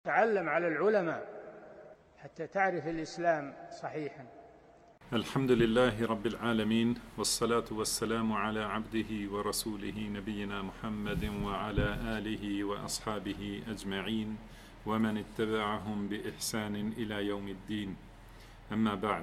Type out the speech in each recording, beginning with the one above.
تعلم على العلماء حتى تعرف الإسلام صحيحا. الحمد لله رب العالمين، والصلاة والسلام على عبده ورسوله نبينا محمد وعلى آله وأصحابه أجمعين ومن اتبعهم بإحسان إلى يوم الدين. أما بعد.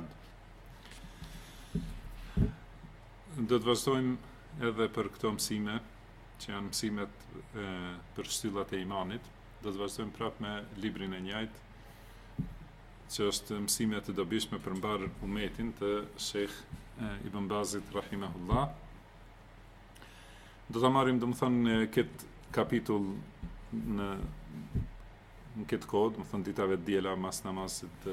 Do të vazhdojmë edhe për këto mësime, që janë mësimet për shtyllat e imanit. Do të vazhdojmë prapë me librin e njëjtë, që është mësime të dobishme për mbar umetin të Sheikh Ibn Bazit rahimahullah. Do ta marrim domethënë këtë kapitull në këtë kod, domethënë ditave të diela mas namazit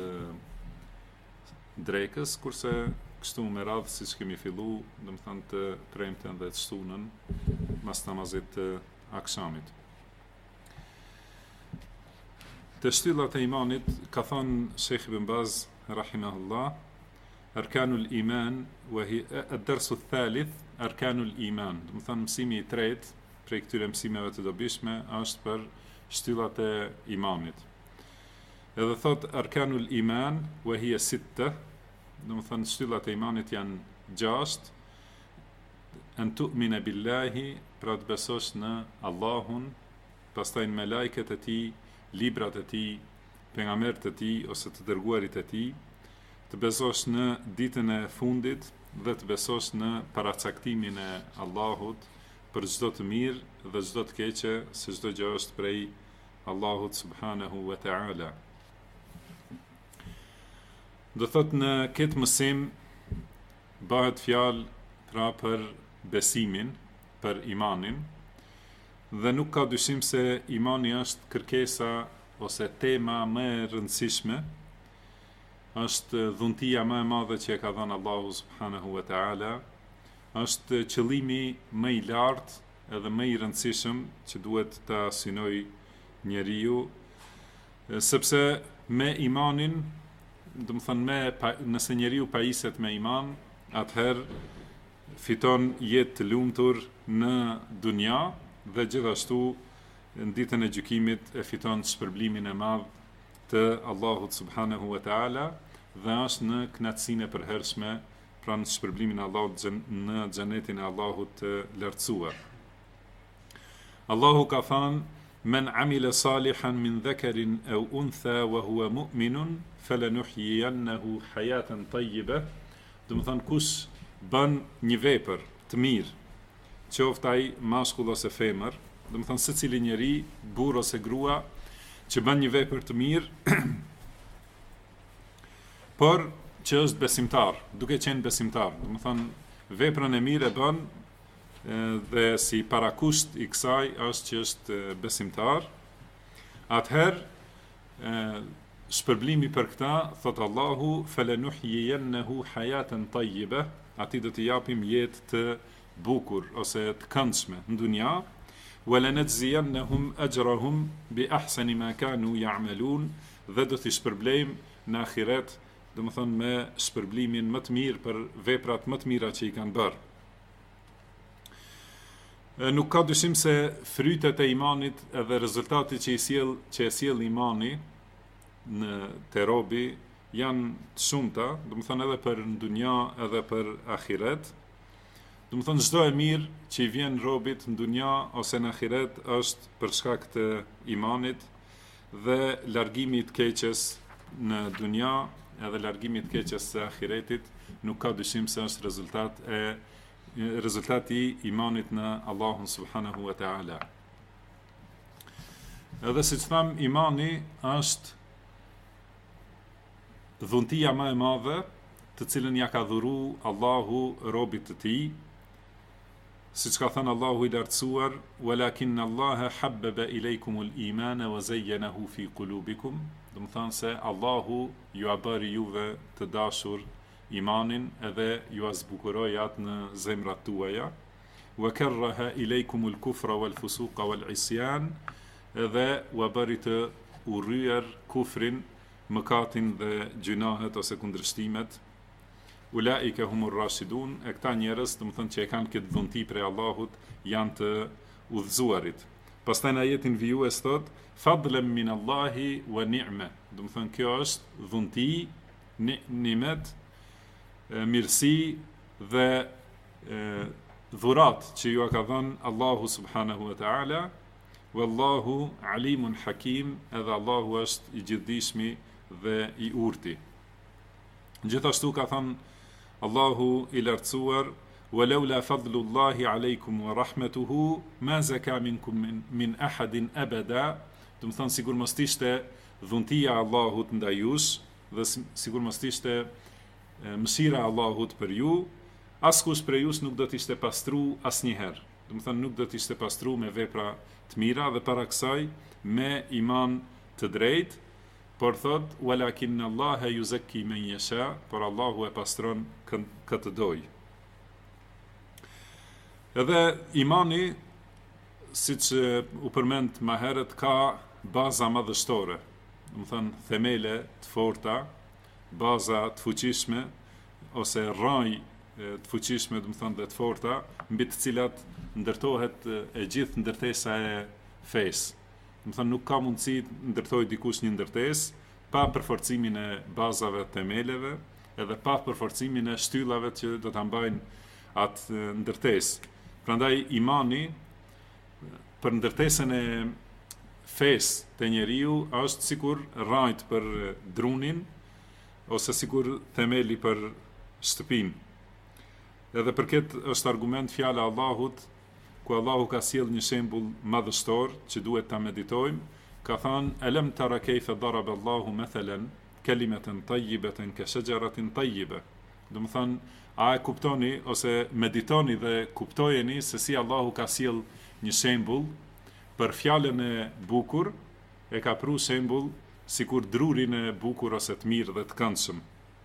drekës, kurse kështu me radhë siç kemi fillu, domethënë të premten dhe të shtunën mas namazit të akşamit. Të shtyllat e imanit, ka thënë Sheikh Ibn Baz rahimahullah, arkanul iman wa hiya ad-darsu ath-thalith arkanul iman. Domethënë mësimi i tretë prej këtyre mësimeve të dobishme është për shtyllat e imanit. Edhe thot arkanul iman wa hiya sitta, domethënë shtyllat e imanit janë 6. An tu'mina billahi, pra të besosh në Allahun, pastaj në melajket e tij, librat e tij, pejgamberët e tij ose të dërguarit e tij, të besosh në ditën e fundit dhe të besosh në paracaktimin e Allahut për çdo të mirë dhe çdo të keqe, se çdo gjë është prej Allahut subhanahu wa ta'ala. Do thot në këtë mësim bëhet fjalë pra për besimin, për imanin, dhe nuk ka dyshim se imani është kërkesa ose tema më e rëndësishme, është dhuntia më e madhe që e ka dhënë Allahu subhanahu wa ta'ala, është qëllimi më i lartë edhe më i rëndësishëm që duhet ta synojë njeriu, sepse me imanin, nëse njeriu pajiset me iman, atëherë fiton jetë të lumtur në dunja dhe gjithashtu në ditën e gjykimit e fiton shpërblimin e madh të Allahut subhanahu wa ta'ala dhe është në kënaqësinë e përhershme, pra në shpërblimin e Allahut në xhenetin e Allahut të lartësuar. Allahu ka thënë: "Men amila salihan min dhakarin aw untha wa huwa mu'minun falanuhyiyannahu hayatan tayyibah." Do të thonë kush bën një vepër të mirë, qoftë ai mashkull ose femër, do të thonë secili njeri, burr ose grua, që bën një vepër të mirë, por që është besimtar, duke qenë besimtar, do të thonë veprën e mirë e bën dhe si parakusht i kësaj është që është besimtar, atëherë shpërblimi për këta, thot Allahu, falanuhyiyannahu hayatan tayyibah, ati do t'i japim jetë të bukur ose të këndshme në dunja, wala najziyannahum ajrahum bi ahsani ma kanu ya'malun, dhe do t'i shpërblejmë në ahiret, do të thonë me shpërblimin më të mirë për veprat më të mira që i kanë bërë. Nuk ka dyshim se frytet e imanit edhe rezultati që e sjell imani te robi janë të shumta, do të thonë edhe për në dunja edhe për ahiret. Do të thonë çdo e mirë që i vjen robit në dunja ose në ahiret është për shkak të imanit, dhe largimi i të keqes në dunja edhe largimi i të keqes së ahiretit nuk ka dyshim se është rezultati i imanit në Allahun subhanahu wa ta'ala. Edhe siç tham, imani është dhuntia më e madhe të cilën ja ka dhuru Allahu robit të tij, siç ka thënë Allahu i lartësuar: "Walakin Allaha habbaba ilaykumul imana wa zayyanahu fi qulubikum." Do të thonë se Allahu ju a bëri juve të dashur imanin edhe ju a zbukuroi atë në zemrat tuaja, wa karraha ilaykumul kufra wal fusuqa wal isyan, edhe u a bëri të urryer kufrin, mëkatin dhe gjunahet ose kundërshtimet. Ulaika humur rashidun, e këta njerëz, do të thonë që e kanë këtë dhunti prej Allahut, janë të udhëzuarit. Pastaj në ajetin vijues thot fadlan min Allahi wa ni'ma. Do të thonë kjo është dhunti, nimet, mirësi dhe dhurat që ju ka dhënë Allahu subhanahu wa ta'ala. Wallahu alimun hakim, edhe Allahu është i gjithdijshmi dhe i urti. Gjithashtu ka thënë Allahu i lartësuar walaula fadlullahi alaykum wa rahmatuhu ma zaka minkum min ahadin abada. Do të thonë sigur mos ishte dhuntia e Allahut ndaj jush dhe sigur mos ishte mëshira e Allahut për ju, askush prej jush nuk do të ishte pastru asnjëherë. Do të thonë nuk do të ishte pastru me vepra të mira dhe para kësaj me iman të drejtë, por thot walakin Allaha yuzakki man yasha, por Allahu e pastron këtë doj. Edhe imani, siç u përmend më herët, ka baza madhështore, do të thonë themele të forta, baza të fuqishme ose rraj të fuqishme, do të thonë dhe të forta, mbi të cilat ndërtohet e gjithë ndërtesa e fesë. Do të thonë nuk ka mundësi të ndërtojë dikush një ndërtesë pa përforcimin e bazave të themeleve, edhe pa përforcimin e shtyllave që do ta mbajnë atë ndërtesë. Prandaj imani për ndërtesën e fesë të njeriu është sikur rrajt për drunin ose sikur themeli për shtëpinë. Edhe për këtë është argument fjala e Allahut, ku Allahu ka sjell një shembull madhështor që duhet ta meditojmë. Ka thënë alam tara kayfa daraba Allahu mathalan kalimatan tayyibatan ka shajaratin tayyiba. Do të thonë, a e kuptoni ose meditoni dhe kuptojeni se si Allahu ka sjell një shembull për fjalën e bukur, e ka pru shembull sikur drurin e bukur ose të mirë dhe të këndshëm.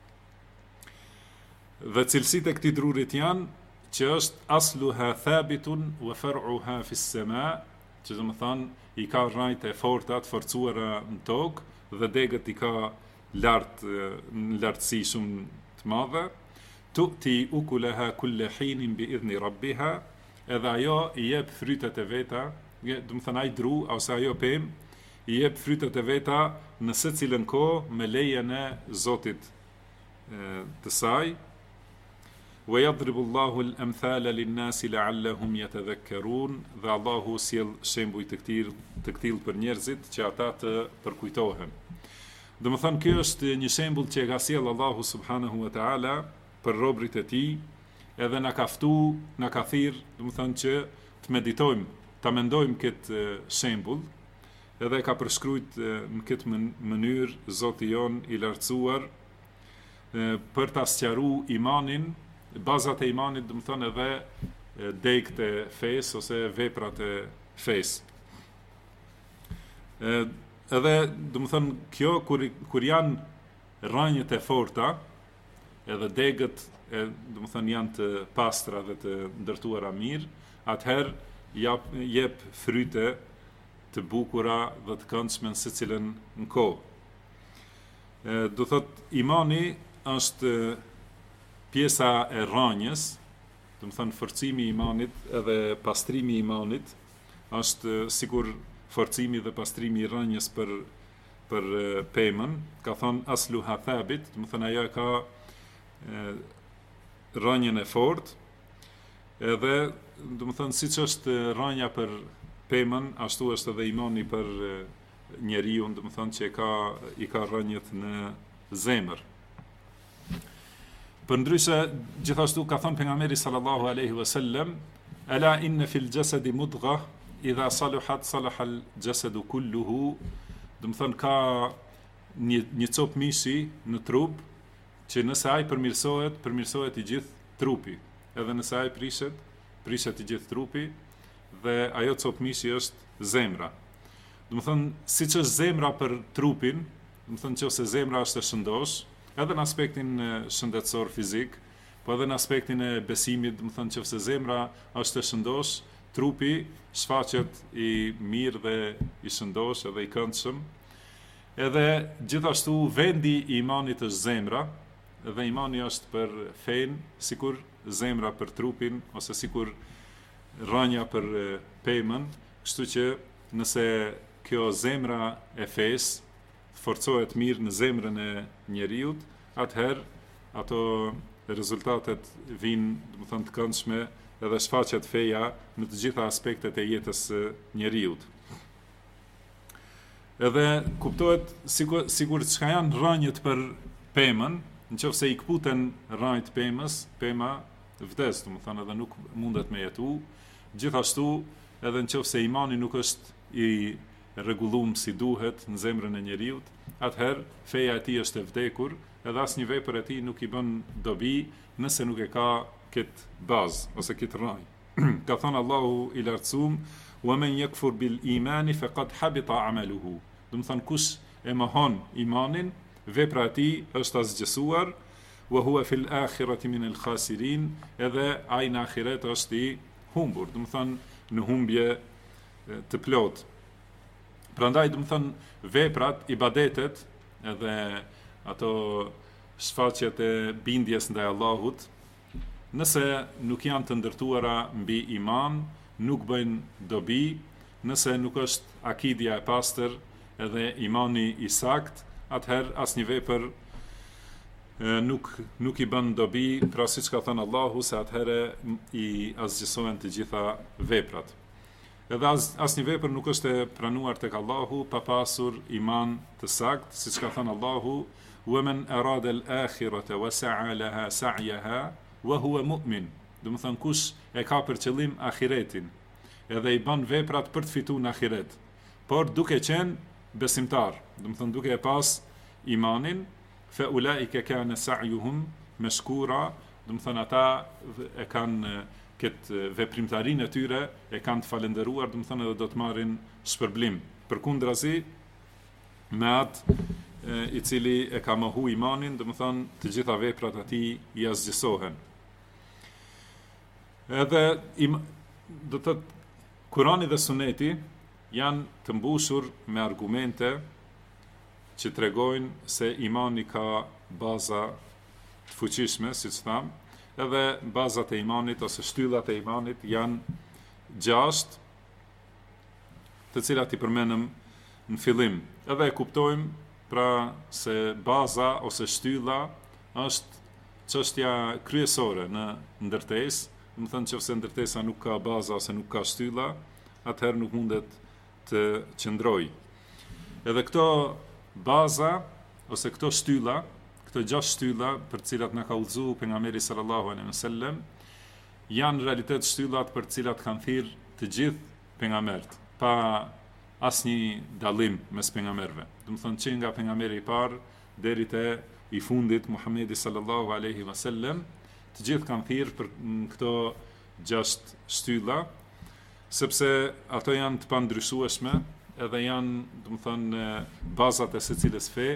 Dhe cilësitë e këtij drurit janë që është asluha thabitun wa far'uha fi as-sama, që do të thonë i ka rrajt e forta të forcuara në tokë dhe degët i ka në lartësi shumë të madhe. Tu'ti ukulaha kulla hinin bi idhni rabbiha, edhe ajo i jep frytet e veta, do të thonë ai dru ose ajo pemë i jep frytet e veta në secilën kohë me lejen e Zotit të saj. Wa yadribu Allahu al-amthala lin-nasi la'allahum yatadhakkarun, dhe Allahu sjell shembuj të këtill për njerëzit që ata të përkujtohen. Do të thonë kjo është një shembull që e ka sjell Allahu subhanahu wa ta'ala për robërit e tij, edhe na ka thirr, do të thonë që të meditojmë, ta mendojmë këtë shembull, edhe ka përshkruajt në këtë mënyrë Zoti jon i lartësuar për ta sqaruar imanin, bazat e imanit, do të thonë edhe degët e fesë ose veprat e fesë. Edhe do të thonë kjo kur janë rrënjët e forta, edhe degët do të thonë janë të pastra dhe të ndërtuara mirë, atëherë jep fryte të bukura dhe të këndshme në secilën në kohë. Do thotë imani është pjesa e rrënjës, do të thonë forcimi i imanit edhe pastrimi i imanit është sikur forcimi dhe pastrimi i rrënjës për pemën. Ka thonë asluha thabit, do të thonë ajo ka rrënjën e fortë, edhe do të thonë siç është rrënja për pemën, ashtu është edhe imani për njeriu, do të thonë që i ka rrënjët në zemër. Përndryshe, gjithashtu ka thënë pejgamberi sallallahu alaihi wasallam, ala inna fil jasadi mudghah idha saluhat salaha al jasadu kulluhu. Do të thonë ka një copë mishi në trup që nëse ai përmirësohet i gjithë trupi, edhe nëse ai prishet i gjithë trupi, dhe ajo copë mishi është zemra. Do të thonë siç është zemra për trupin, do të thonë nëse zemra është e shëndosh, edhe në aspektin shëndetësor fizik, po edhe në aspektin e besimit, do të thonë nëse zemra është e shëndosh, trupi shfaqet i mirë dhe i shëndosh edhe i këndshëm. Edhe gjithashtu vendi i imanit është zemra, dhe imani është për fen, sikur zemra për trupin ose sikur rrënja për pemën, kështu që nëse kjo zemra e fesë forcohet mirë në zemrën e njeriut, atëherë ato rezultatet vinë, do të thënë, të këndshme edhe shfaqet feja në të gjitha aspektet e jetës së njeriut. Edhe kuptohet sigur çka janë rrënjët për pemën, nëse i kputen rrënjët pemës, pema vdes, do të thënë, edhe nuk mundet me jetu. Gjithashtu, edhe nëse imani nuk është i rregulluar si duhet në zemrën e njeriut, atëherë feja e tij është e vdekur, edhe asnjë vepër e tij nuk i bën dobi nëse nuk e ka këtë bazë ose këtë rrënjë. Ka thënë Allahu i lartësuar: "Wa man yakfur bil imani faqad habita amaluhu." Do të thënë, kush e mohon imanin, vepra e tij është asgjësuar, wa huwa fil akhirati min al khasirin, edhe ai në ahiret është i humbur, do të thënë në humbje të plot. Prandaj, do të thënë, veprat, ibadetet, edhe ato shfaqjet e bindjes ndaj Allahut, nëse nuk janë të ndërtuara mbi iman, nuk bëjnë dobi, nëse nuk është akidja e pastër edhe imani i sakt, atëherë asnjë vepër nuk i bën dobi, pra siç ka thënë Allahu, se atëherë i asgjësohen të gjitha veprat. Edhe asnjë vepër nuk është e pranuar tek Allahu pa pasur iman të sakt, siç ka thënë Allahu: "Wa man arada al-akhirata wa sa'a laha sa'yaha wa huwa mu'min." Do të thënë, kush e ka për qëllim ahiretin, edhe i bën veprat për të fituar në ahiret, por duke qenë besimtar, do të thënë duke e pas imanin, fa ulaika kana sa'yuhum mashkura, do të thënë ata e kanë këtë veprimtarinë e tyre e kanë të falendëruar, do të thënë edhe do të marrin shpërblim. Përkundrazi, me atë i cili e ka mohu imanin, do të thënë të gjitha veprat e tij i asgjësohen. Edhe do të thotë Kurani dhe Suneti janë të mbushur me argumente që tregojnë se imani ka baza të fuqishme, siç tham. Edhe bazat e imanit ose shtyllat e imanit janë 6, të cilat i përmenëm në fillim. Edhe e kuptojmë pra se baza ose shtylla është çështja kryesore në ndërtesë. Do të thënë, nëse ndërtesa nuk ka baza ose nuk ka shtylla, atëherë nuk mundet të qëndrojë. Edhe këto baza ose këto shtylla, këto 6 shtylla për të cilat na ka udhëzuar pejgamberi sallallahu alaihi wasallam, janë në realitet shtyllat për të cilat kanë thirrë të gjithë pejgamberët, pa asnjë dallim mes pejgamberëve. Do të thonë, që nga pejgamberi i parë deri te i fundit Muhamedi sallallahu alaihi wasallam, të gjithë kanë thirrë për këto 6 shtylla, sepse ato janë të pandryshueshme, edhe janë, do të thonë, bazat e secilës fe.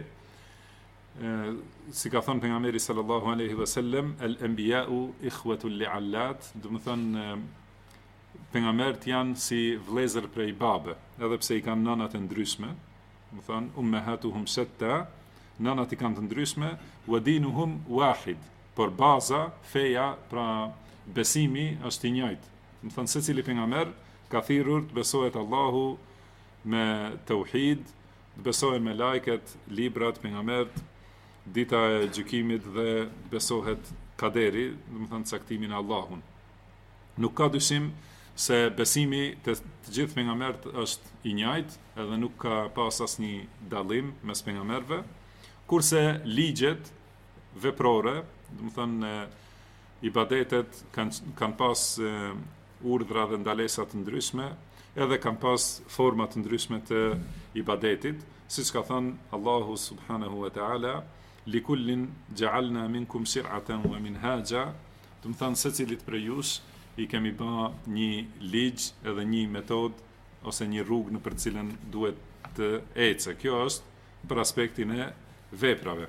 Si ka thënë pejgamberi sallallahu alaihi wasallam, al-anbiya'u ikhwatul li'allat, do të thonë pejgamberët janë si vëllezër prej babe, edhe pse i kanë nënat e ndryshme, do të thonë ummahatuhum shatta, nënat i kanë të ndryshme, wa dinuhum wahid, por baza, feja, pra besimi është i njëjtë. Do të thonë secili pejgamber ka thirrur të besohet Allahu me tauhid, të besohen me lajket, librat, pejgamberët, dita e gjykimit dhe besohet kaderi, do të thënë caktimin e Allahun. Nuk ka dyshim se besimi të gjithë pejgamberët është i njëjtë, edhe nuk ka pas asnjë dallim mes pejgamberëve, kurse ligjet veprore, do të thënë ibadetet kanë pas urdhra dhe ndalesa të ndryshme, edhe kanë pas forma të ndryshme të ibadetit, siç ka thënë Allahu subhanahu wa ta'ala: "Likullin ja'alna minkum shir'atan wa minhaja", do të thënë secilit prej jush i kemi bë një ligj edhe një metodë ose një rrugë në për cilën duhet të ecë. Kjo është për aspektin e veprave.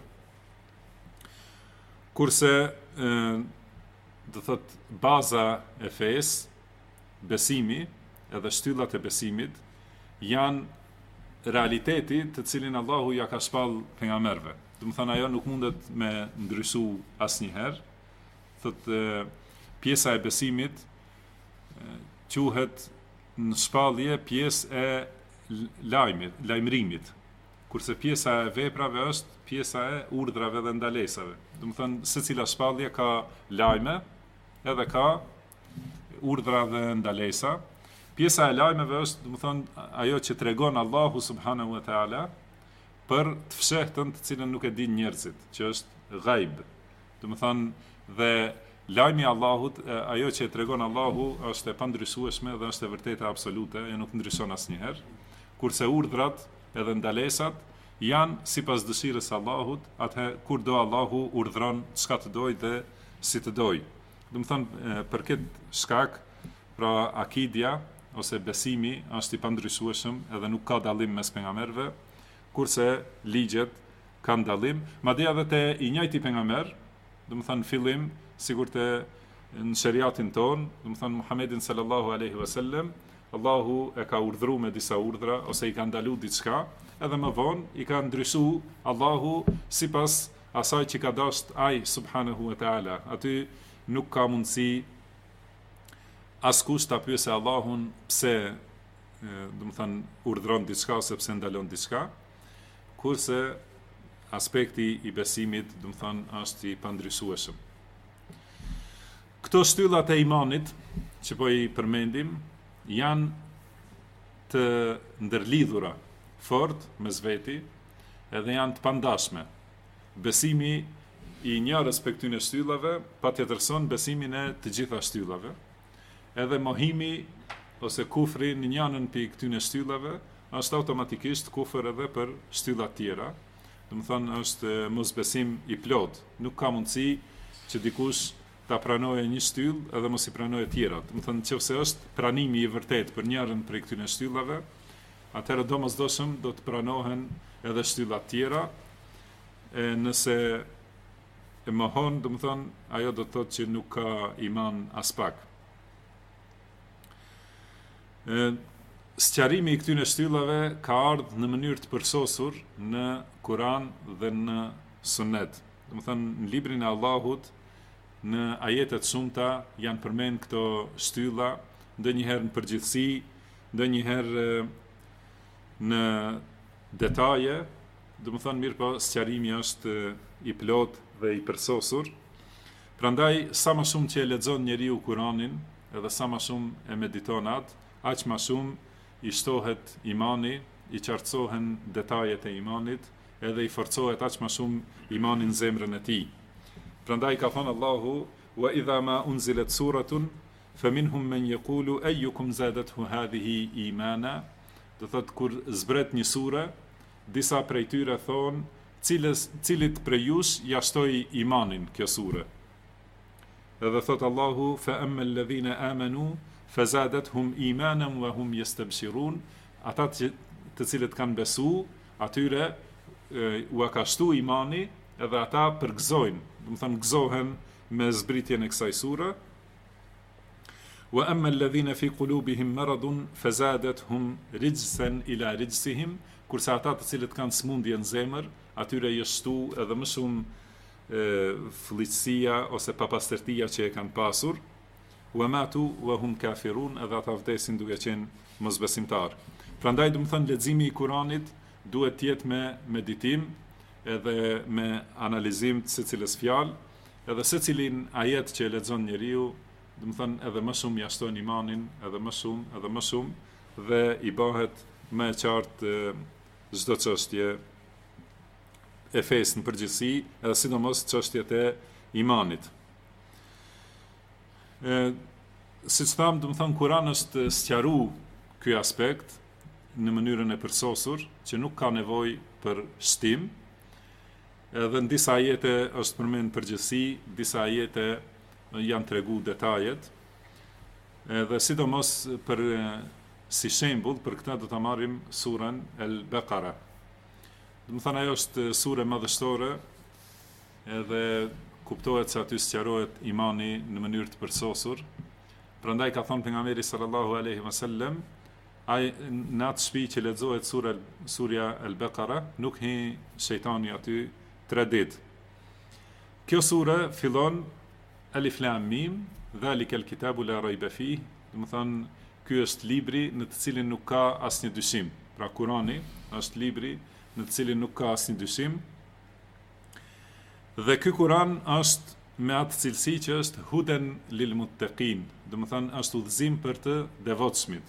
Kurse do thot baza e fesë, besimi edhe shtyllat e besimit janë realiteti të cilin Allahu ja ka shpall pejgamberëve. Do të thënë, ajo nuk mundet me ndryshu asnjëherë. Thot pjesa e besimit quhet në shpallje pjesë e lajmërimit, kurse pjesa e veprave është pjesa e urdhrave dhe ndalesave. Do të thonë secila shpallje ka lajme, edhe ka urdhra dhe ndalesa. Pjesa e lajmeve është, do të thonë, ajo që tregon Allahu subhanahu wa taala për të fshehtën të cilën nuk e din njerëzit, që është ghaib. Do të thonë dhe lajmi i Allahut, ajo që tregon Allahu është e pandryshueshme dhe është e vërtetë absolute, e nuk ndryshon asnjëherë. Kurse urdhrat edhe ndalesat janë sipas dëshirës së Allahut, atë kur do Allahu urdhron çka të dojë dhe si të dojë. Do të thonë për këtë shkak, pra akidja ose besimi është i pandryshueshëm edhe nuk ka dallim mes pejgamberëve, kurse ligjet kanë dallim, madje edhe te i njëjti pejgamber, do të thonë fillim sigurt në shariatin ton, do të thonë Muhammedin sallallahu alaihi wasallam, Allahu e ka urdhëruar me disa urdhra ose i ka ndaluar diçka, edhe më vonë i ka ndryshuar Allahu sipas asaj që ka dashur ai subhanahu wa taala. Aty nuk ka mundësi askush ta pyesë Allahun pse, do të thonë, urdhron diçka ose pse ndalon diçka, kurse aspekti i besimit, do të thonë, është i pandryshueshëm. Këto shtyllat e imanit që po i përmendim janë të ndërlidhura fort mes veti, edhe janë të pandashme. Besimi i njërës për këtyne shtyllave patjetërson besimin e të gjitha shtyllave. Edhe mohimi ose kufri në njënën për këtyne shtyllave është automatikisht kufër edhe për shtyllat tjera. Do të thonë është mosbesim i plot. Nuk ka mundësi që dikush ta pranojë një shtyll edhe mos i pranojë tjerat. Do të thonë nëse është pranimi i vërtet për njërin prej këtyne shtyllave, atëherë domosdoshëm do të pranohen edhe shtyllat tjera. Nëse e mohon, do të thonë, ajo do të thotë që nuk ka iman as pak. Sqarimi i këtyne shtyllave ka ardhur në mënyrë të përsosur në Kur'an dhe në Sunet. Do të thonë në librin e Allahut, në ajetet shumta janë përmend këto shtylla, ndonjëherë në përgjithësi, ndonjëherë në detaje. Do të thonë mirë, po sqarimi është i plot dhe i përsosur. Prandaj sa më shumë që e lexon njeriu Kur'anin, edhe sa më shumë e mediton atë, aq më shumë i shtohet imani, i qartësohen detajet e imanit, edhe i forcohet aq më shumë imani në zemrën e tij. Prandaj ka thënë Allahu: "Wa idha ma unzilat suratun faminhum man yaqulu ayyukum zadathu hadhihi imana." Do thotë kur zbret një sure, disa prej tyre thonë, cilit prej jush ja shtoi imanin kjo sure. Edhe thot Allahu: "Fa amma alladhina amanu fazadathum imanan wa hum yastabshirun." Ata të cilët kanë besu, atyre u ka shtu imani, edhe ata përgëzojnë, do të thonë gëzohen me zbritjen e kësaj sure. "Wa amma alladhina fi qulubihim maradun fazadathum rijsan ila rijsihim." Kurse ata të cilët kanë smundje në zemër, atyre i shtu edhe më shumë fllitësia ose papastërtia që e kanë pasur. "Wa matu wa hum kafirun." Edhe ata vdesin duke qenë mosbesimtar. Prandaj do të thonë leximi i Kuranit duhet të jetë me meditim edhe me analizim të secilës fjalë, edhe secilin ajet që e lexon njeriu, do të thonë edhe më shumë ja shton imanin, edhe më shumë dhe i bëhet më e qartë çdo çështje e fesë në përgjithësi, edhe sidomos çështjet e imanit. Siç tham, do të thonë Kurani është sqaruar ky aspekt në mënyrën e përsosur, që nuk ka nevojë për shtim. Edhe në disa ajete është përmend përgjithësi, disa ajete janë tregu detajet. Edhe sidomos për si shembull, për këtë do ta marrim surën El-Baqara. Do të thonë ajo është sure madhështore, edhe kuptohet se aty sqarohet imani në mënyrë të përsosur. Prandaj ka thënë pejgamberi sallallahu alaihi wasallam, ai në atë shtëpi që lexohet surja El-Baqara, nuk hi shejtani aty 3 ditë. Kjo sure fillon Alif Lam Mim, dhalika al-kitabu la rayba fihi, do të thonë ky është libri në të cilin nuk ka asnjë dyshim. Pra Kurani është libri në të cilin nuk ka asnjë dyshim. Dhe ky Kuran është me atë cilësi që është huden lil muttaqin, do të thënë është udhëzim për të devotshmit.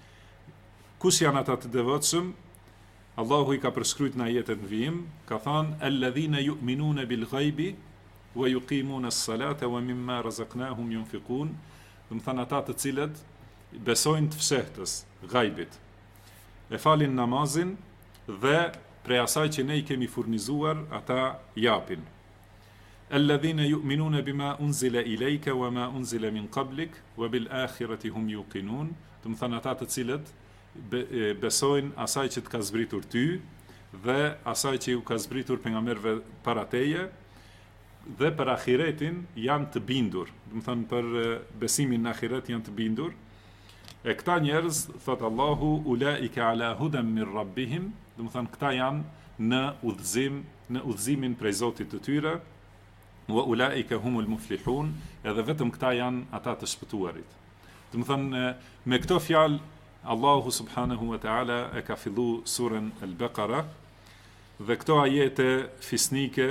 Kush janë ata të devotshëm? Allahu i ka përshkruajtur në ajetin e vijim, ka thënë alladhina yu'minuna bil ghaibi wa yuqimuna as-salata wa mimma razaqnahum yunfiqun, do të thënë ata të cilët besojnë të fshehtës, ghaibit. E falin namazin dhe prej asaj që ne i kemi furnizuar, ata japin. Alladhina yu'minuna bima unzila ilayka wa ma unzila min qablik wa bil akhirati hum yuqinun, do të thënë ata të cilët besojnë asaj që të ka zbritur ty dhe asaj që ju ka zbritur pejgamberëve para teje dhe për ahiretin janë të bindur, do të thënë për besimin në ahiret janë të bindur. E këta njerëz, thot Allahu, ulaika ala hudan min rabbihim, do të thënë këta janë në udhëzimin prej Zotit të tyre, wa ulaika humul muflihun, edhe vetëm këta janë ata të shpëtuarit. Do të thënë me këto fjalë Allahu subhanahu wa ta'ala e ka fillu surën Al-Baqara dhe këto ajete fisnike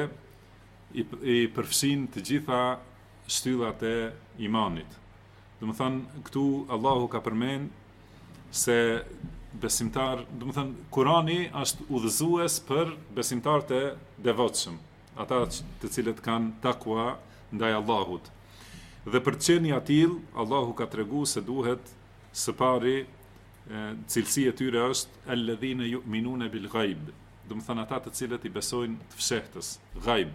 i përfshin të gjitha shtyllat e imanit. Do të thënë këtu Allahu ka përmend se besimtar, do të thënë Kurani është udhëzues për besimtarët e devotshëm, ata të cilët kanë takwa ndaj Allahut. Dhe për të qenë atill, Allahu ka treguar se duhet së pari cilësia e tyre është alladhina yu'minuna bil ghaib, do të thënë ata të cilët i besojnë të fshehtës, ghaib.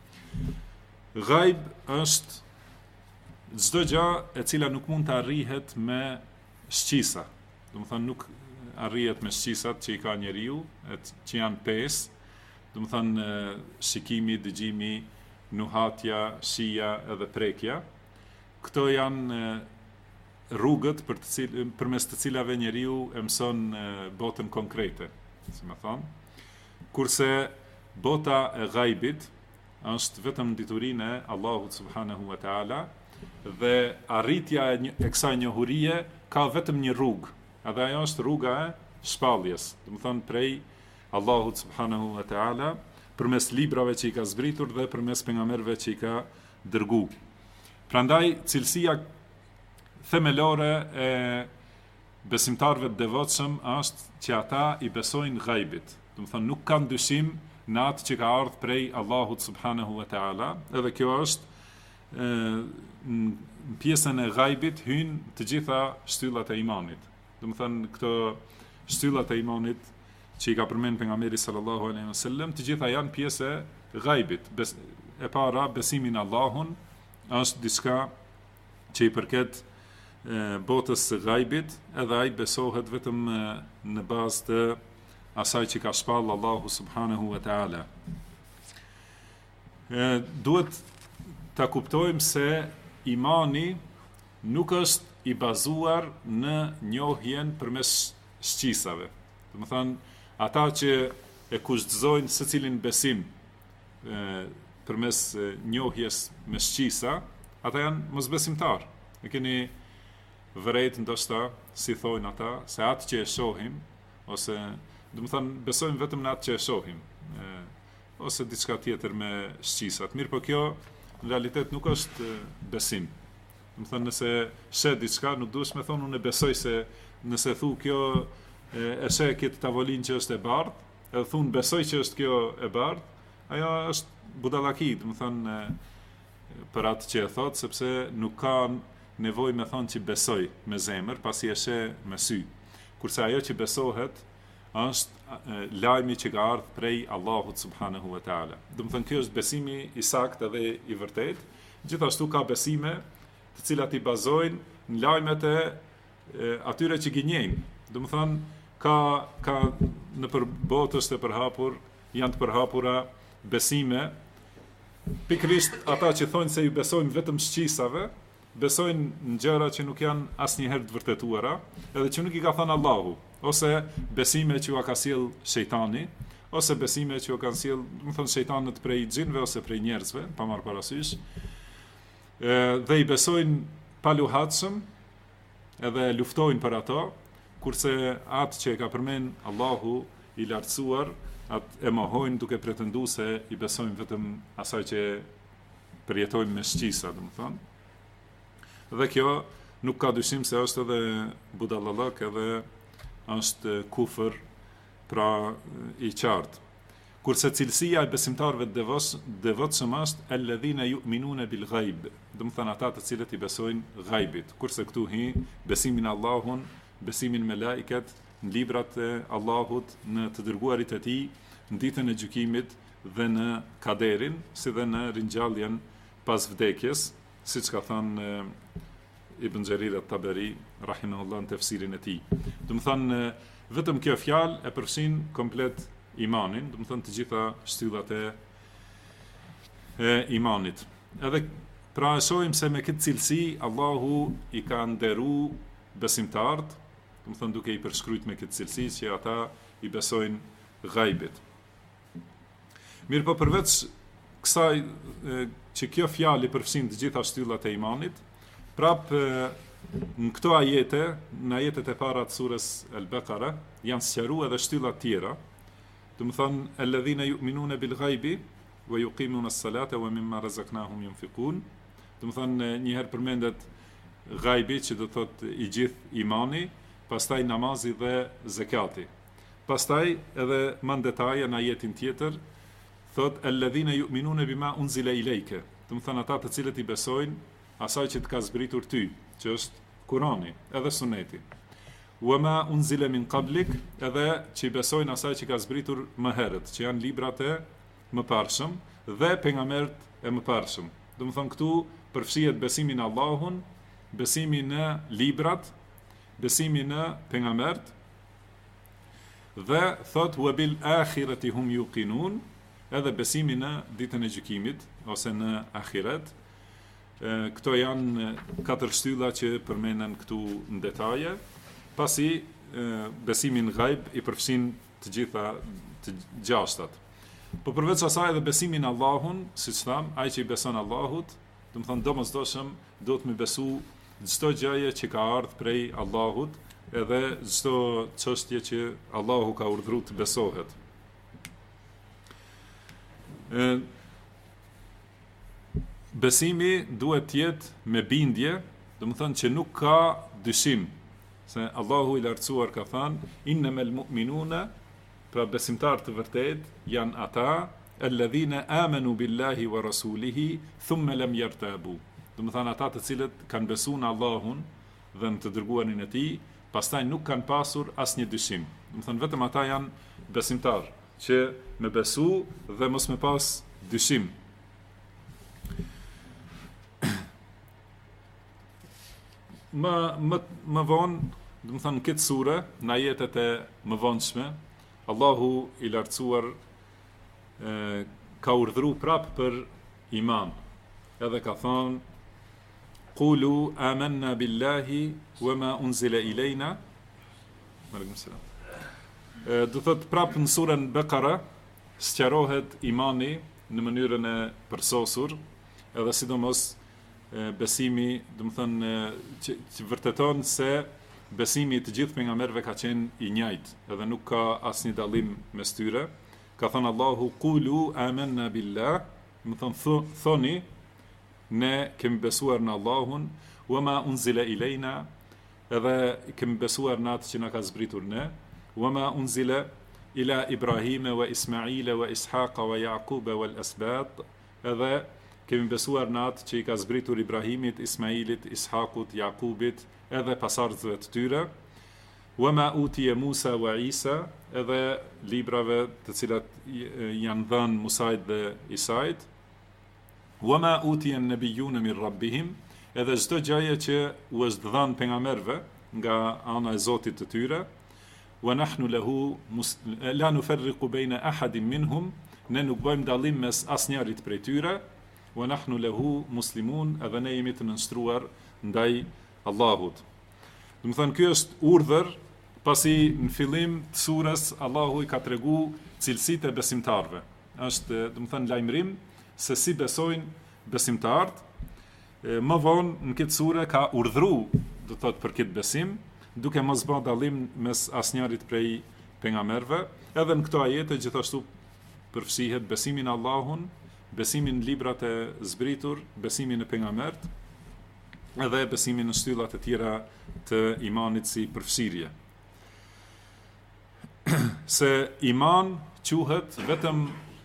Ghaib është çdo gjë e cila nuk mund të arrihet me shqisa. Do të thënë nuk arrihet me shqisat që i ka njeriu, që janë 5, do të thënë shikimi, dëgjimi, nuhatja, shija edhe prekja. Këto janë rrugët përmes të cilave njeriu e mëson botën konkrete, si më thon. Kurse bota e ghaibit është vetëm diturinë e Allahut subhanahu wa taala dhe arritja e kësaj njohurie ka vetëm një rrugë, edhe ajo është rruga e shpalljes, do të thon prej Allahut subhanahu wa taala përmes librave që i ka zbritur dhe përmes pejgamberëve që i ka dërguar. Prandaj cilësia themelore e besimtarëve të devotshëm është që ata i besojnë ghaibit. Do të thonë nuk kanë dyshim në atë që ka ardhur prej Allahut subhanahu wa taala, edhe kjo është në pjesën e ghaibit hyn të gjitha shtyllat e imanit. Do të thonë këto shtyllat e imanit që i ka përmend pejgamberi sallallahu alaihi wasallam, të gjitha janë pjesë e ghaibit. E para, besimi në Allahun është diçka që i përket botës së ghaibit, edhe ai besohet vetëm në bazë të asaj që ka shpall Allahu subhanahu wa taala. Duhet ta kuptojmë se imani nuk është i bazuar në njohjen përmes shqisave. Do të thënë, ata që e kushtëzojnë secilin besim përmes njohjes me shqisa, ata janë mosbesimtar. E keni vërejt ndoshta si thojnë ata, se atë që e shohim, ose do të thënë besojmë vetëm në atë që e shohim, ose diçka tjetër me shqisat. Mirë, po kjo në realitet nuk është besim. Do të thënë nëse sheh diçka, nuk duhesh me thonë unë besoj, se nëse thu kjo e sheh këtë tavolinë që është e bardhë, edhe thun besoj që është kjo e bardhë, ajo është budallaki, do të thënë për atë që e thot, sepse nuk ka nevojë me thonë që besoj me zemër, pasi e sheh me sy. Kurse ajo që besohet është lajmi që ka ardhur prej Allahut subhanahu wa taala. Do të thënë kjo është besimi i saktë dhe i vërtetë. Gjithashtu ka besime të cilat i bazojnë në lajmet e atyre që gënjejnë. Do të thënë ka në botës të përhapur, janë të përhapura besime, pikërisht ata që thonë se ju besojnë vetëm shqisave, besojnë në gjëra që nuk janë asnjëherë të vërtetuara, edhe që nuk i ka thënë Allahu, ose besime që u ka sjell shejtani, ose besime që u kanë sjell, do të thonë shejtanët prej xhinëve ose prej njerëzve, pa marrë parasysh, dhe i besojnë pa luhatshëm, edhe luftojnë për ato, kurse atë që e ka përmend Allahu i lartësuar, atë e mohojnë duke pretenduar se i besojnë vetëm asaj që përjetojnë me shqisa, domethënë. Dhe kjo nuk ka dyshim se është edhe budallallak, edhe është kufër, pra i qartë. Kurse cilësia e besimtarëve të devotshëm është alladhina yu'minuna bil ghaib, domethënë ata të cilët i besojnë ghaibit. Kurse këtu hi besimin në Allahun, besimin në melaiket, në librat e Allahut, në të dërguarit e tij, në ditën e gjykimit dhe në kaderin, si dhe në ringjalljen pas vdekjes, siç ka thënë Ibn Jarir at-Tabari rahimahullah në tefsirin e tij. Domethënë vetëm kjo fjalë e përfshin komplet imanin, domethënë të gjitha shtyllat e imanit. Edhe pra e shohim se me këtë cilësi Allahu i ka nderu besimtarët, domethënë duke i përshkruajtur me këtë cilësi që ata i besojnë ghaibit. Mirë, po përveç kësaj që kjo fjalë i përfshin të gjitha shtyllat e imanit, prap në këto ajete, në ajetet e para të surës Al-Baqara, janë sqaruar edhe shtyllat tjera. Domethënë alladhina yu'minuna bil ghaibi wa yuqimuna as-salata wa mimma razaqnahum yunfiqun. Domethënë një herë përmendet ghaibi, që do thotë i gjithë imani, pastaj namazi dhe zakati. Pastaj edhe më në detaje në ajetin tjetër thot alladhina yu'minuna bima unzila ilayka. Domethënë ata të cilët i besojnë asaj që të ka zbritur ty, që është Kurani, edhe Suneti. Wama unzila min qablik, edhe që i besojnë asaj që ka zbritur më herët, që janë librat e mëparshëm dhe pejgamberët e mëparshëm. Domethënë këtu përfshihet besimi në Allahun, besimi në librat, besimi në pejgamberët, dhe thot wa bil akhirati hum yuqinun, edhe besimi në ditën e gjykimit ose në ahiret. Këto janë 4 shtylla që përmenden këtu në detaje, pasi besimin në ghaib i përfshin të gjitha të gjashtat. Po përveç asaj edhe besimin në Allahun, siç tham, ai që i beson Allahut, domethënë domosdoshëm do të më besu çdo gjëje që ka ardhur prej Allahut, edhe çdo çështje që Allahu ka urdhëruar të besohet. Besimi duhet të jetë me bindje, domethënë që nuk ka dyshim, se Allahu i lartësuar ka thënë innamal mu'minuna, pra besimtar të vërtet janë ata alladhina amanu billahi wa rasulihi thumma lam yartabu. Domethënë ata të cilët kanë besuar në Allahun dhe në të dërguarin e tij, pastaj nuk kanë pasur asnjë dyshim. Domethënë vetëm ata janë besimtar që me besu dhe mos me pas dyshim. Më vonë, domethënë këtë sure, në ajetet e më vonshme, Allahu i lartësuar ka urdhëruar prapë për iman. Edhe ka thonë qulu amanna billahi wama unzila ilayna. Aleikum selam. Do thot prapë në surën Baqara sqarohet imani në mënyrën e përsosur, edhe sidomos besimi, domethënë që vërteton se besimi i të gjithë pejgamberëve ka qenë i njëjtë, edhe nuk ka asnjë dallim mes tyre. Ka thënë Allahu qulu amanna billah, domethënë thoni ne kemi besuar në Allahun, wama unzila ilayna, edhe kemi besuar në atë që na ka zbritur ne, wama unzila ila Ibrahime wa Ismaile wa Ishaqa wa Jakuba wal asbat, edhe kemi besuar në atë që i ka zbritur Ibrahimit, Ismailit, Ishakut, Jakubit, edhe pasardhësve të tyre, wama utiya Musa wa Isa, edhe librave të cilat janë dhënë Musait dhe Isait, wama utiya an-nabiyyuna min rabbihim, edhe çdo gjëje që u është dhënë pejgamberëve nga ana e Zotit të tyre, wa nahnu lahu la nufarriqu bayna ahadin minhum, ne nuk bëjmë dallim mes asnjërit prej tyre, wa nahnu lahu muslimun, edhe ne jemi të nënshtruar ndaj Allahut. Domethënë ky është urdhër, pasi në fillim të surës Allahu i ka tregu cilësitë e besimtarëve. Është domethënë lajmërim se si besojnë besimtarët. Më vonë në këtë sure ka urdhëruar do të thotë për këtë besim, duke mos bërë dallim mes asnjërit prej pejgamberëve. Edhe në këto ajete gjithashtu përfshihet besimi në Allahun, besimi në librat e zbritur, besimi në pejgambert, edhe besimi në shtyllat e tjera të imanit si përfshirje. Se iman quhet vetëm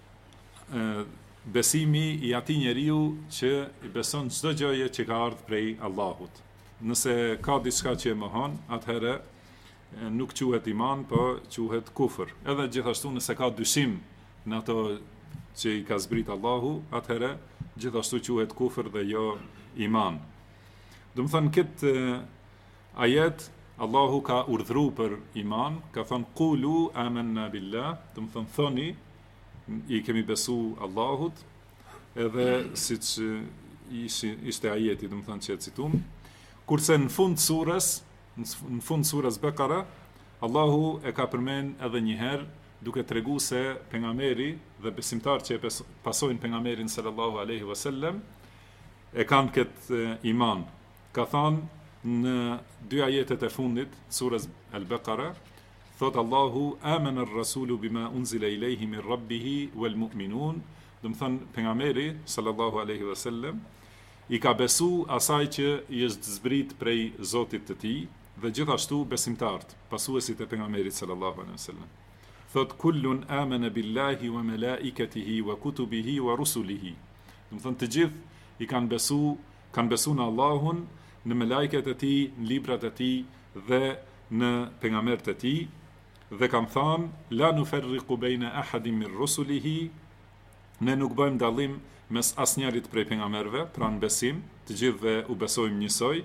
besimi i atij njeriu që i beson çdo gjëje që ka ardhur prej Allahut. Nëse ka diçka që e mohon, atëherë nuk quhet iman, po quhet kufër. Edhe gjithashtu nëse ka dyshim në ato që i ka zbrit Allahu, atëherë gjithashtu quhet kufër dhe jo iman. Do të thënë këtë ajet Allahu ka urdhëruar për iman, ka thënë qulu amanna billah, do të thënë thoni i kemi besu Allahut, edhe siç ishte ajeti, do të thënë që e citum. Kurse në fund surës Bekara, Allahu e ka përmend edhe një herë duke treguar se pejgamberi dhe besimtarët që e pasojnë pejgamberin sallallahu alaihi wasallam e kanë këtë iman. Ka thënë në dy ajetet e fundit surës Al-Baqara, thot Allahu amana ar-rasulu bima unzila ilayhi min rabbih wal mu'minun, do të thënë pejgamberi sallallahu alaihi wasallam i ka besu asaj që i është zbrit prej Zotit të tij dhe gjithashtu besimtarët, pasuesit e pejgamberit sallallahu alaihi wasallam. Thot kullun amana billahi wa malaikatihi wa kutubihi wa rusulihi. Do të thënë të gjithë i kanë besu në Allahun, në melajket e tij, në librat e tij dhe në pejgamberët e tij, dhe kanë thënë la nufarriqu baina ahadin min rusulihi, ne nuk bëjmë dallim mes asnjërit prej pejgamberëve, pra në besim, të gjithëve u besojmë njësoj.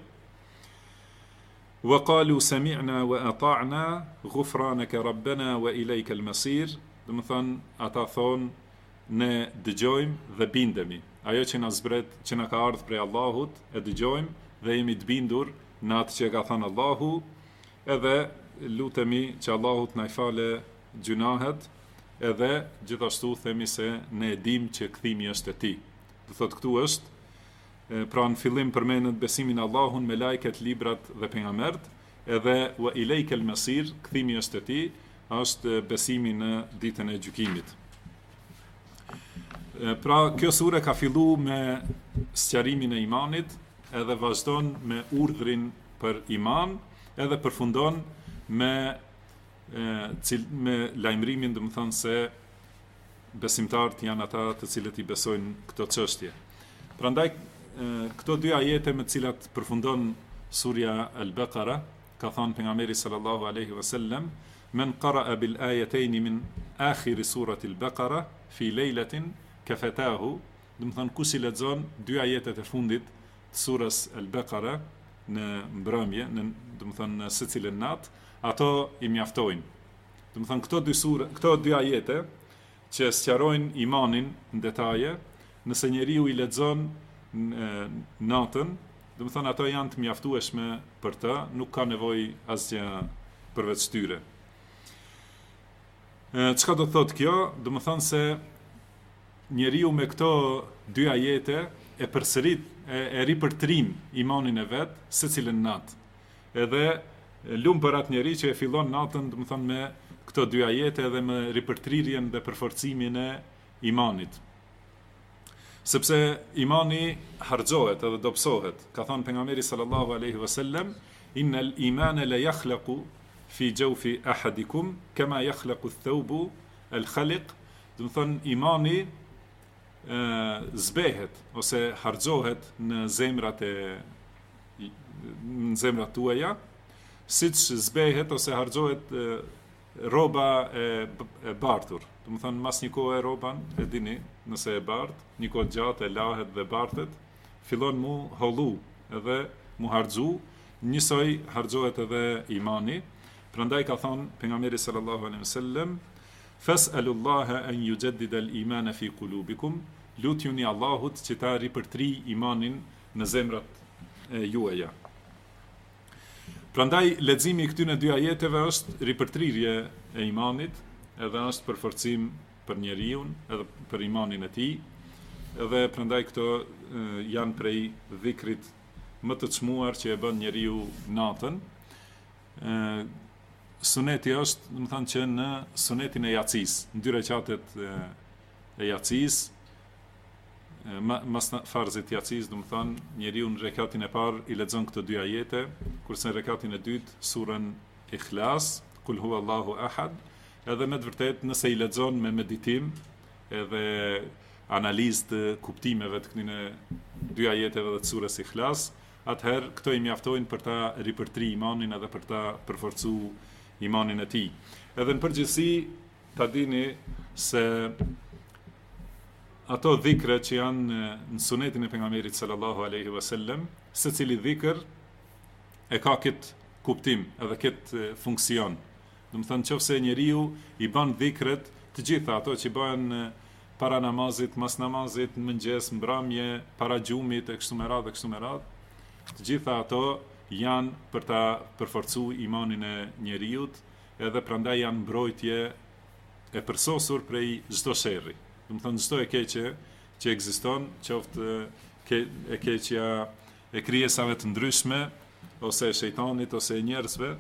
Wa qalu sami'na wa ata'na ghufranaka rabbana wa ilayka al-masir, do të thënë ata thonë ne dëgjojmë dhe bindemi. Ajo që na zbret, që na ka ardhur prej Allahut, e dëgjojmë dhe jemi të bindur në atë që ka thënë Allahu, edhe lutemi që Allahut na i falë gjunahet, edhe gjithashtu themi se ne e dim që kthimi është e tij. Do thotë këtu është, pra në fillim përmendet besimin në Allahun, me lajket, librat dhe pejgamberët, edhe wa ilayka al-masir, kthimi është e tij, është besimi në ditën e gjykimit. Pra kjo sure ka filluar me sqarimin e imanit, edhe vazhdon me urdhrin për iman, edhe përfundon me lajmërimin, do të thonë se besimtarët janë ata të cilët i besojnë këto çështje. Prandaj këto dy ajete me të cilat përfundon surja Al-Baqara, ka thënë pejgamberi sallallahu alaihi wasallam, men qara'a bil ayatayn min akhir surati Al-Baqara fi laylatin kafatahu, do të thonë kush i lexon dy ajetet e fundit të surës Al-Baqara në mbrëmje, do të thonë në secilën natë, ato i mjaftojnë. Do të thonë këto dy ajete që sqarojnë imanin në detaje, nëse njeriu i lexon natën, do të thonë ato janë të mjaftueshme për të, nuk ka nevojë asgjë përveç tyre. Çka do të thotë kjo? Do të thonë se njeriu me këto dy ajete e përsërit, e ripërtrin imanin e vet secilën natë. Edhe lumë për atë njeri që e fillon natën, do të thonë me këto dy ajete dhe me ripërtrirjen dhe përforcimin e imanit. Sepse imani harxohet edhe dobësohet. Ka thënë pejgamberi sallallahu alaihi wasallam, innal imana la yakhlaqu fi jawfi ahadikum kama yakhlaqu ath-thawbu al-khaliq. Do të thonë imani zbehet ose harxohet në zemrat tuaja, siç zbehet ose harxohet rroba e bartur. Do të thonë mas një kohë rroban, e dini, nëse e bart, një kohë gjatë e lahet dhe bartet, fillon mu hollu edhe mu harxhu, njësoj harxohet edhe imani. Prandaj ka thënë pejgamberi sallallahu alaihi wasallam, fas'alullaha an yujaddida al-imana fi qulubikum, lutjuni Allahut që ta ripërtri imanin në zemrat juaja. Prandaj leximi i këtyre dy ajeteve është ripërtrirje e imanit, edhe është përforcim për njeriu, edhe për imanin e tij, edhe prandaj këto janë prej dhikrit më të çmuar që e bën njeriu natën. Suneti është, do të thonë që në sunetin e yacis, në 2 rekatet e yacis, mas farzit yacis, do të thonë njeriu në rekatin e parë i lexon këto 2 ajete, kurse në rekatin e dytë surën Ikhlas, Kul huwallahu ahad, edhe me të vërtet nëse i lexon me meditim edhe analizë të kuptimeve të këtyre 2 ajeteve dhe të surës Ikhlas, atëherë këto i mjaftojnë për ta ripërtri imanin edhe për ta përforcu imanin e tij. Edhe në përgjithësi ta dini se ato dhikre që janë në sunetin e pejgamberit sallallahu alaihi wasallam, secili dhikr e ka këtë kuptim edhe këtë funksion. Do të thënë nëse njeriu i bën dhikret të gjitha ato që bëhen para namazit, mas namazit, në mëngjes, mbrëmje, para gjumit e kështu me radhë, të gjitha ato janë për ta përforcuar imanin e njeriut, edhe prandaj janë mbrojtje e përsosur prej çdo sherri. Do të thënë çdo e keqe që ekziston, qoftë e keqja e krijesave të ndryshme, ose e shejtanit, ose e njerëzve,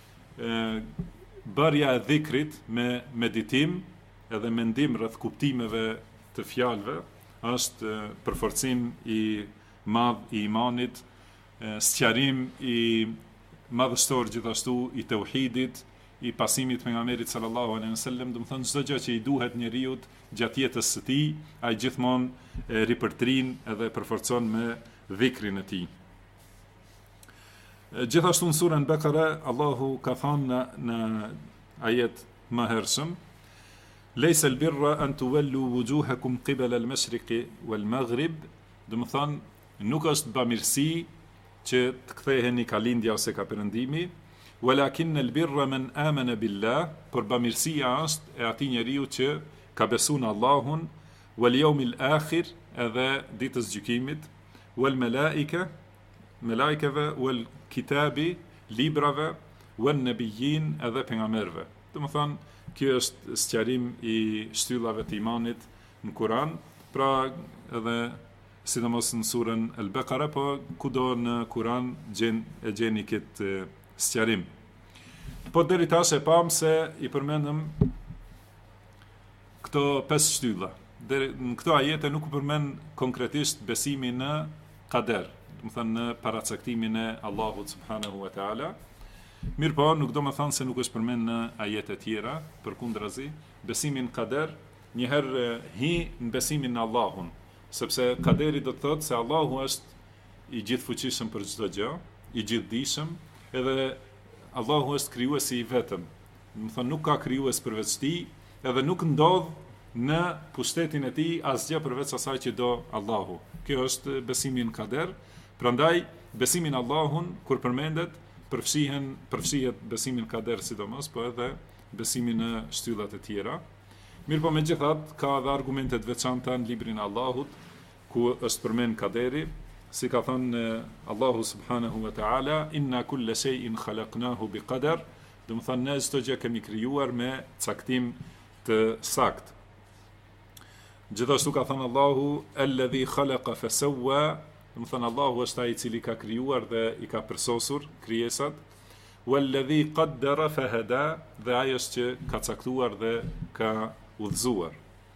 bërja e dhikrit me meditim edhe mendim rreth kuptimeve të fjalëve është përforcim i madh i imanit, sqarim i madhështor gjithashtu i tauhidit, i pasimit pejgamberit sallallahu alaihi wasallam, do të thonë çdo gjë që i duhet njeriu gjatë jetës së tij, ai gjithmonë e ripërtrin edhe përforcon me dhikrin e tij. Gjithashtu në surën Bekare, Allahu ka thënë në ajet më hershëm: Lejse l-birra an tuwallu wujuhakum qibala al-mashriqi wal-maghrib, do të thonë nuk është bamirësi që të ktheheni ka lindja ose ka perëndimi, walakin al-birra man amana billah, por bamirësia është e atij njeriu që ka besuar në Allahun, wal yawmil akhir, edhe ditës gjykimit, wal malaikeve, wal kitabi, librave, wal nabiyyin, edhe pejgamberëve. Do të thonë kjo është sqarim i shtyllave të imanit në Kur'an, pra edhe sidomos në surën Al-Baqara, po kudo në Kur'an e gjeni këtë sqarim. Po deri tash e pam se i përmendëm këto 5 shtylla. Në këto ajete nuk u përmend konkretisht besimi në qader, do të thënë në paracaktimin e Allahut subhanahu wa taala. Mirë po, nuk do më thanë se nuk është përmend në ajete tjera, përkundrazi, besimin qader njëherë hi në besimin në Allahun, sepse qaderi do të thotë se Allahu është i gjithfuqishëm për çdo gjë, i gjithdijshëm, edhe Allahu është krijuesi i vetëm. Do të thonë nuk ka krijues përveç tij, edhe nuk ndodh në pushtetin e tij asgjë përveç asaj që do Allahu. Kjo është besimi në qader. Prandaj besimi në Allahun kur përmendet përfshihet besimin qader sidomos, po edhe besimi në shtyllat e tjera. Mirë po megjithatë ka edhe argumente të veçanta në librin e Allahut ku është përmend qaderi, si ka thënë Allahu subhanahu wa taala, inna kulla shay'in khalaqnahu biqadar, do të thonë ne çdo gjë kemi krijuar me caktim të saktë. Gjithashtu ka thënë Allahu alladhi khalaqa fasawwa, do të thënë Allahu është ai i cili ka krijuar dhe i ka përsosur krijesat, walladhi qaddara fahada, dhe ai është që ka caktuar dhe ka udhëzuar.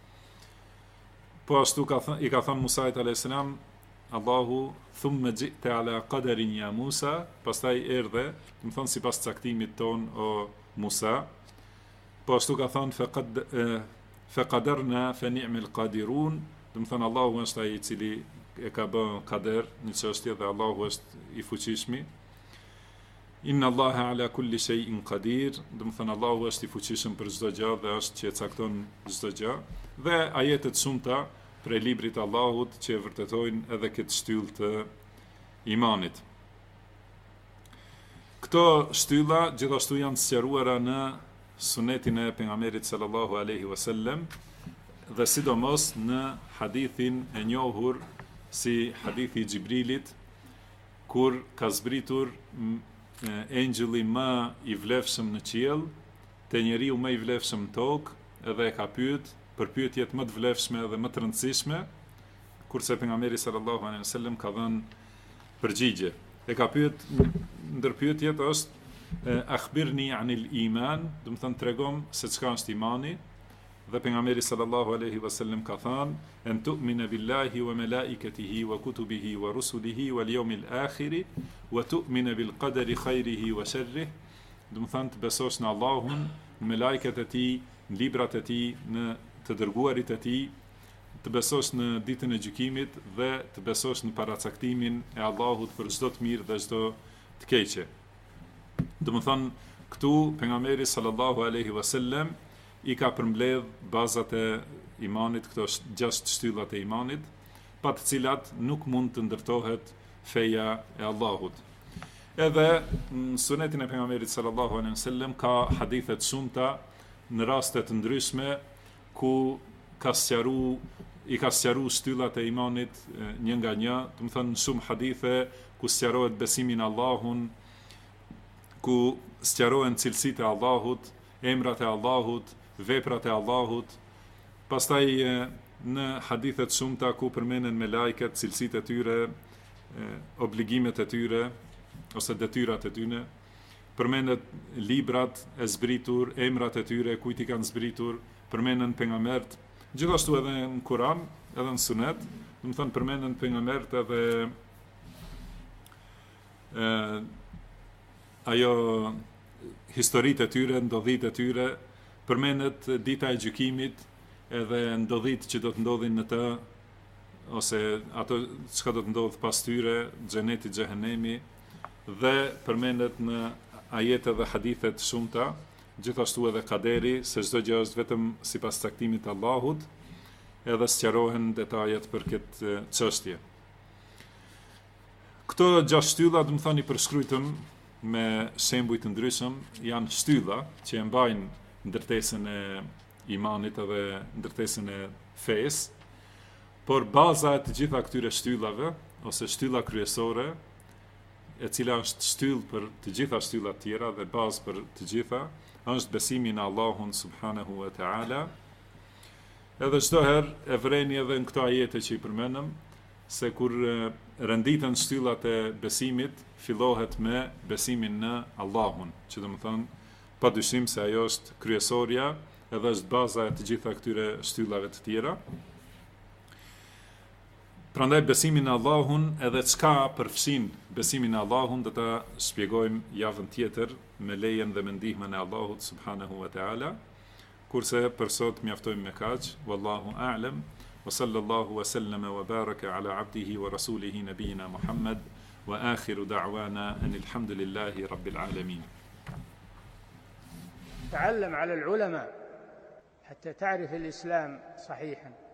Po ashtu i ka thënë Musait alayhis salam Allahu thumma ji'ta ala qadarin ya Musa, pastaj erdhe, do të thonë sipas caktimit ton o Musa. Po ashtu ka thënë faqadarna fa ni'mal qadirun, do të thonë Allahu është ai i cili e ka bën qader në çështje dhe Allahu është i fuqishmi. Inna Allaha ala kulli shay'in qadir, do të thonë Allahu është i fuqishëm për çdo gjë dhe është që cakton çdo gjë. Dhe ajetet shumëta prej librit të Allahut që vërtetojnë edhe këtë shtyllë të imanit. Këto shtylla gjithashtu janë sqaruara në sunetin e pejgamberit sallallahu alaihi wasallam dhe sidomos në hadithin e njohur si hadithi i Xhibrilit, kur ka zbritur engjëlli më i vlefshëm në qiell te njeriu më i vlefshëm në tokë, edhe e ka pyet për pyetjet më të vlefshme dhe më të rëndësishme, kurse pejgamberi sallallahu alaihi wasallam ka dhënë përgjigje. E ka pyet, ndër pyetjet është akhbirni anil iman, do të thënë tregom se çka është imani, dhe pejgamberi sallallahu alaihi wasallam ka thënë en tu'mina billahi wa malaikatihi wa kutubihi wa rusulihi wal yawmil akhir wa tu'mina bil qadari khairihi wa sharrihi, do të thënë të besosh në Allahun, në melajket e tij, në librat e tij, në të dërguarit e tij, të besosh në ditën e gjykimit dhe të besosh në paracaktimin e Allahut për çdo të mirë dhe çdo të keqe. Do të thonë këtu pejgamberi sallallahu alaihi wasallam i ka përmbledh bazat e imanit, këto 6 shtyllat e imanit, pa të cilat nuk mund të ndërtohet feja e Allahut. Edhe në sunetin e pejgamberit sallallahu alaihi wasallam ka hadithe të shumta në raste të ndryshme ku i ka sqaruar shtyllat e imanit një nga një, do të thënë shumë hadithe ku sqarohet besimi në Allahun, ku sqarohen cilësitë e Allahut, emrat e Allahut, veprat e Allahut. Pastaj në hadithe të shumta ku përmenden me lajket, cilësitë e tyre, obligimet e tyre ose detyrat e tyre, përmendet librat e zbritur, emrat e tyre, kujt i kanë zbritur, përmenden pejgambert, gjithashtu edhe në Kur'an, edhe në Sunet, do të thënë përmenden pejgambert edhe ajo historitë e tyre, ndodhitë e tyre, përmendet dita e gjykimit, edhe ndodhitë që do të ndodhin në të, ose ato çka do të ndodh pas tyre, xheneti, xhehenemi, dhe përmendet në ajete dhe hadithe të shumta, gjithashtu edhe kaderi, se çdo gjë është vetëm sipas caktimit të Allahut, edhe sqarohen detajet për këtë çështje. Këto 6 shtylla, do të thoni përshkruajtëm me shembuj të ndryshëm, janë shtylla që e mbajnë ndërtesën e imanit edhe ndërtesën e fesë, por baza e të gjitha këtyre shtyllave, ose shtylla kryesore, e cila është shtyllë për të gjitha shtyllat tjera dhe bazë për të gjitha, është besimi në Allahun subhanahu wa ta'ala. Edhe çdo herë e vreni edhe në këto ajete që i përmendëm, se kur renditen shtyllat e besimit, fillohet me besimin në Allahun, që do të thonë padyshim se ajo është kryesorja, edhe është baza e të gjitha këtyre shtyllave të tjera. Prandaj besimin në Allahun, edhe çka përfshin besimin në Allahun, do ta shpjegojmë javën tjetër me lejen dhe me ndihmën e Allahut subhanahu wa ta'ala. Kurse për sot mjaftojmë me kaq. Wallahu a'lam. Wa sallallahu wa sallama wa baraka ala abdihi wa rasulihi nabiyina Muhammad wa akhiru da'wana anil hamdulillahi rabbil alamin. تعلم على العلماء حتى تعرف الإسلام صحيحا.